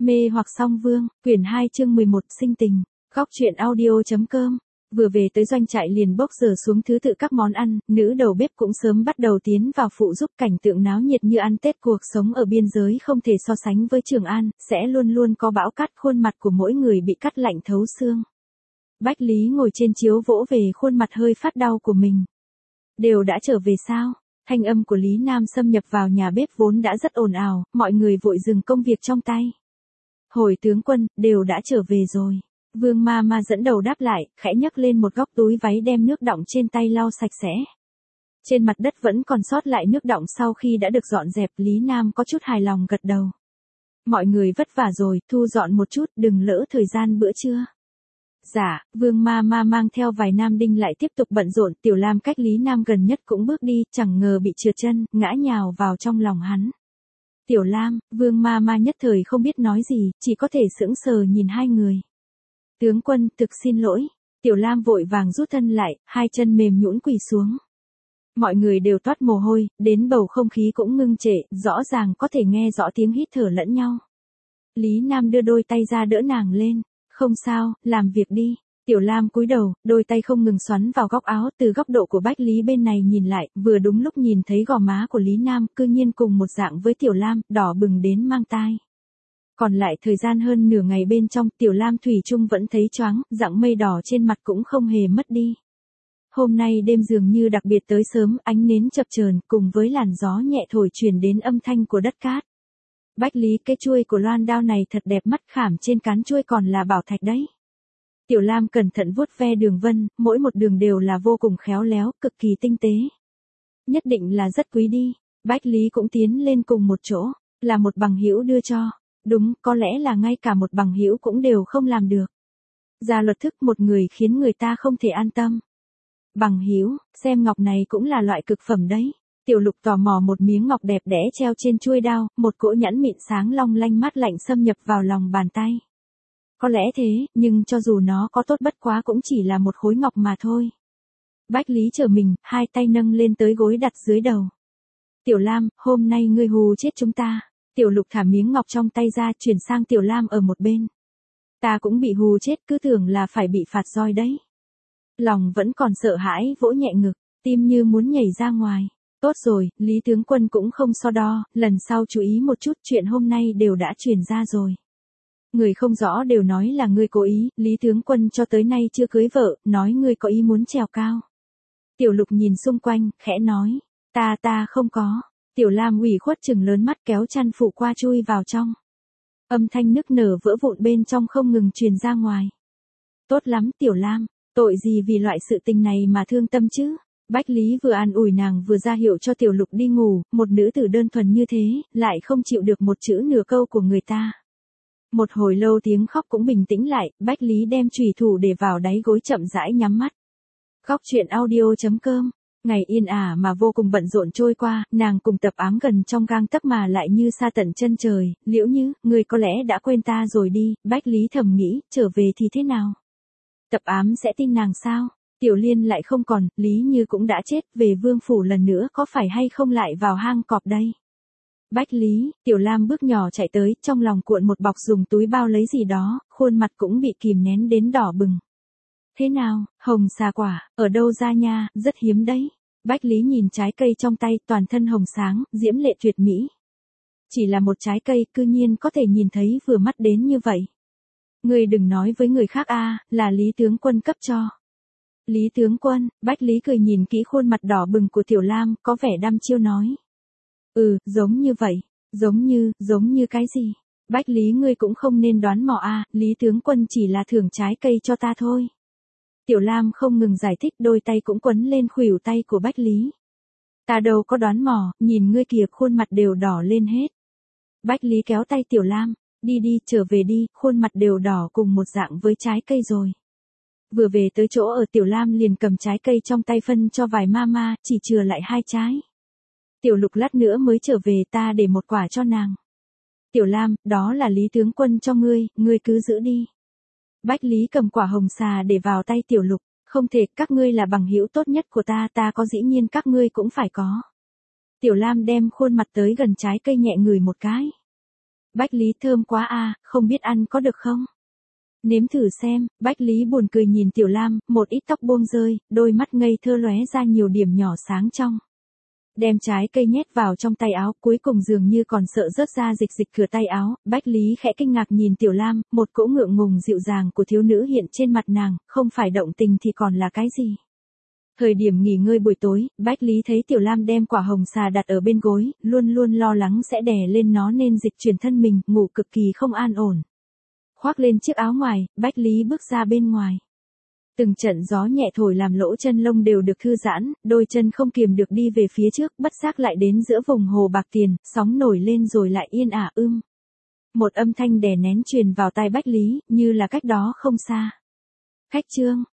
Mê hoặc song vương, quyển 2 chương 11 sinh tình, góc truyện audio.com. Vừa về tới doanh trại liền bốc dở xuống thứ tự các món ăn, nữ đầu bếp cũng sớm bắt đầu tiến vào phụ giúp. Cảnh tượng náo nhiệt như ăn Tết. Cuộc sống ở biên giới không thể so sánh với Trường An, sẽ luôn luôn có bão cát, khuôn mặt của mỗi người bị cắt lạnh thấu xương. Bách Lý ngồi trên chiếu vỗ về khuôn mặt hơi phát đau của mình. Đều đã trở về sao? Thanh âm của Lý Nam xâm nhập vào nhà bếp vốn đã rất ồn ào, mọi người vội dừng công việc trong tay. Hồi tướng quân, đều đã trở về rồi. Vương ma ma dẫn đầu đáp lại, khẽ nhấc lên một góc túi váy đem nước đọng trên tay lau sạch sẽ. Trên mặt đất vẫn còn sót lại nước đọng sau khi đã được dọn dẹp. Lý Nam có chút hài lòng gật đầu. Mọi người vất vả rồi, thu dọn một chút, đừng lỡ thời gian bữa trưa. Dạ, Vương ma ma mang theo vài nam đinh lại tiếp tục bận rộn. Tiểu Lam cách Lý Nam gần nhất cũng bước đi, chẳng ngờ bị trượt chân, ngã nhào vào trong lòng hắn. Tiểu Lam, Vương ma ma nhất thời không biết nói gì, chỉ có thể sững sờ nhìn hai người. Tướng quân, thực xin lỗi. Tiểu Lam vội vàng rút thân lại, hai chân mềm nhũn quỳ xuống. Mọi người đều toát mồ hôi, đến bầu không khí cũng ngưng trệ, rõ ràng có thể nghe rõ tiếng hít thở lẫn nhau. Lý Nam đưa đôi tay ra đỡ nàng lên. Không sao, làm việc đi. Tiểu Lam cúi đầu, đôi tay không ngừng xoắn vào góc áo. Từ góc độ của Bách Lý bên này nhìn lại, vừa đúng lúc nhìn thấy gò má của Lý Nam, cư nhiên cùng một dạng với Tiểu Lam, đỏ bừng đến mang tai. Còn lại thời gian hơn nửa ngày bên trong, Tiểu Lam thủy chung vẫn thấy choáng, dạng mây đỏ trên mặt cũng không hề mất đi. Hôm nay đêm dường như đặc biệt tới sớm, ánh nến chập chờn cùng với làn gió nhẹ thổi truyền đến âm thanh của đất cát. Bách Lý, cái chuôi của loan đao này thật đẹp mắt, khảm trên cán chuôi còn là bảo thạch đấy. Tiểu Lam cẩn thận vuốt ve đường vân, mỗi một đường đều là vô cùng khéo léo, cực kỳ tinh tế. Nhất định là rất quý đi. Bách Lý cũng tiến lên cùng một chỗ, là một bằng hữu đưa cho. Đúng, có lẽ là ngay cả một bằng hữu cũng đều không làm được. Ra luật thức một người khiến người ta không thể an tâm. Bằng hữu, xem ngọc này cũng là loại cực phẩm đấy. Tiểu Lục tò mò một miếng ngọc đẹp đẽ treo trên chuôi đao, một cỗ nhẫn mịn sáng long lanh mát lạnh xâm nhập vào lòng bàn tay. Có lẽ thế, nhưng cho dù nó có tốt bất quá cũng chỉ là một khối ngọc mà thôi. Bách Lý trở mình, hai tay nâng lên tới gối đặt dưới đầu. Tiểu Lam, hôm nay ngươi hù chết chúng ta. Tiểu Lục thả miếng ngọc trong tay ra, chuyển sang Tiểu Lam ở một bên. Ta cũng bị hù chết, cứ tưởng là phải bị phạt roi đấy. Lòng vẫn còn sợ hãi, vỗ nhẹ ngực, tim như muốn nhảy ra ngoài. Tốt rồi, Lý tướng quân cũng không so đo, lần sau chú ý một chút, chuyện hôm nay đều đã truyền ra rồi. Người không rõ đều nói là ngươi cố ý, Lý tướng quân cho tới nay chưa cưới vợ, nói ngươi có ý muốn trèo cao. Tiểu Lục nhìn xung quanh, khẽ nói, ta không có. Tiểu Lam ủy khuất chừng lớn mắt kéo chăn phủ qua chui vào trong. Âm thanh nức nở vỡ vụn bên trong không ngừng truyền ra ngoài. Tốt lắm Tiểu Lam, tội gì vì loại sự tình này mà thương tâm chứ? Bách Lý vừa an ủi nàng vừa ra hiệu cho Tiểu Lục đi ngủ, một nữ tử đơn thuần như thế, lại không chịu được một chữ nửa câu của người ta. Một hồi lâu tiếng khóc cũng bình tĩnh lại, Bách Lý đem chùy thủ để vào đáy gối chậm rãi nhắm mắt. Góc truyện audio.com. Ngày yên ả mà vô cùng bận rộn trôi qua, nàng cùng Tập Ám gần trong gang tấc mà lại như xa tận chân trời. Liễu Như, người có lẽ đã quên ta rồi đi. Bách Lý thầm nghĩ, trở về thì thế nào? Tập Ám sẽ tin nàng sao? Tiểu Liên lại không còn, Lý Như cũng đã chết, về vương phủ lần nữa có phải hay không lại vào hang cọp đây? Bách Lý, Tiểu Lam bước nhỏ chạy tới, trong lòng cuộn một bọc dùng túi bao lấy gì đó, khuôn mặt cũng bị kìm nén đến đỏ bừng. Thế nào, hồng xà quả, ở đâu ra nha, rất hiếm đấy. Bách Lý nhìn trái cây trong tay, toàn thân hồng sáng, diễm lệ tuyệt mỹ. Chỉ là một trái cây, cư nhiên có thể nhìn thấy vừa mắt đến như vậy. Người đừng nói với người khác là Lý tướng quân cấp cho. Lý tướng quân, Bách Lý cười nhìn kỹ khuôn mặt đỏ bừng của Tiểu Lam, có vẻ đăm chiêu nói. Giống như vậy, giống như cái gì? Bách Lý ngươi cũng không nên đoán mò Lý tướng quân chỉ là thưởng trái cây cho ta thôi. Tiểu Lam không ngừng giải thích, đôi tay cũng quấn lên khuỷu tay của Bách Lý. Ta đâu có đoán mò, nhìn ngươi kìa, khuôn mặt đều đỏ lên hết. Bách Lý kéo tay Tiểu Lam, đi trở về đi, khuôn mặt đều đỏ cùng một dạng với trái cây rồi. Vừa về tới chỗ ở, Tiểu Lam liền cầm trái cây trong tay phân cho vài mama, chỉ chừa lại 2 trái. Tiểu Lục lát nữa mới trở về, ta để một quả cho nàng. Tiểu Lam, đó là Lý tướng quân cho ngươi cứ giữ đi. Bách Lý cầm quả hồng xà để vào tay Tiểu Lục, không thể, các ngươi là bằng hữu tốt nhất của ta có, dĩ nhiên các ngươi cũng phải có. Tiểu Lam đem khuôn mặt tới gần trái cây nhẹ ngửi một cái. Bách Lý thơm quá à, không biết ăn có được không? Nếm thử xem, Bách Lý buồn cười nhìn Tiểu Lam, một ít tóc buông rơi, đôi mắt ngây thơ lóe ra nhiều điểm nhỏ sáng trong. Đem trái cây nhét vào trong tay áo, cuối cùng dường như còn sợ rớt ra dịch dịch cửa tay áo, Bách Lý khẽ kinh ngạc nhìn Tiểu Lam, một cỗ ngượng ngùng dịu dàng của thiếu nữ hiện trên mặt nàng, không phải động tình thì còn là cái gì. Thời điểm nghỉ ngơi buổi tối, Bách Lý thấy Tiểu Lam đem quả hồng xà đặt ở bên gối, luôn luôn lo lắng sẽ đè lên nó nên dịch chuyển thân mình, ngủ cực kỳ không an ổn. Khoác lên chiếc áo ngoài, Bách Lý bước ra bên ngoài. Từng trận gió nhẹ thổi làm lỗ chân lông đều được thư giãn, đôi chân không kiềm được đi về phía trước, bất giác lại đến giữa vùng hồ bạc tiền, sóng nổi lên rồi lại yên ả Một âm thanh đè nén truyền vào tai Bách Lý, như là cách đó không xa. Khách Trương,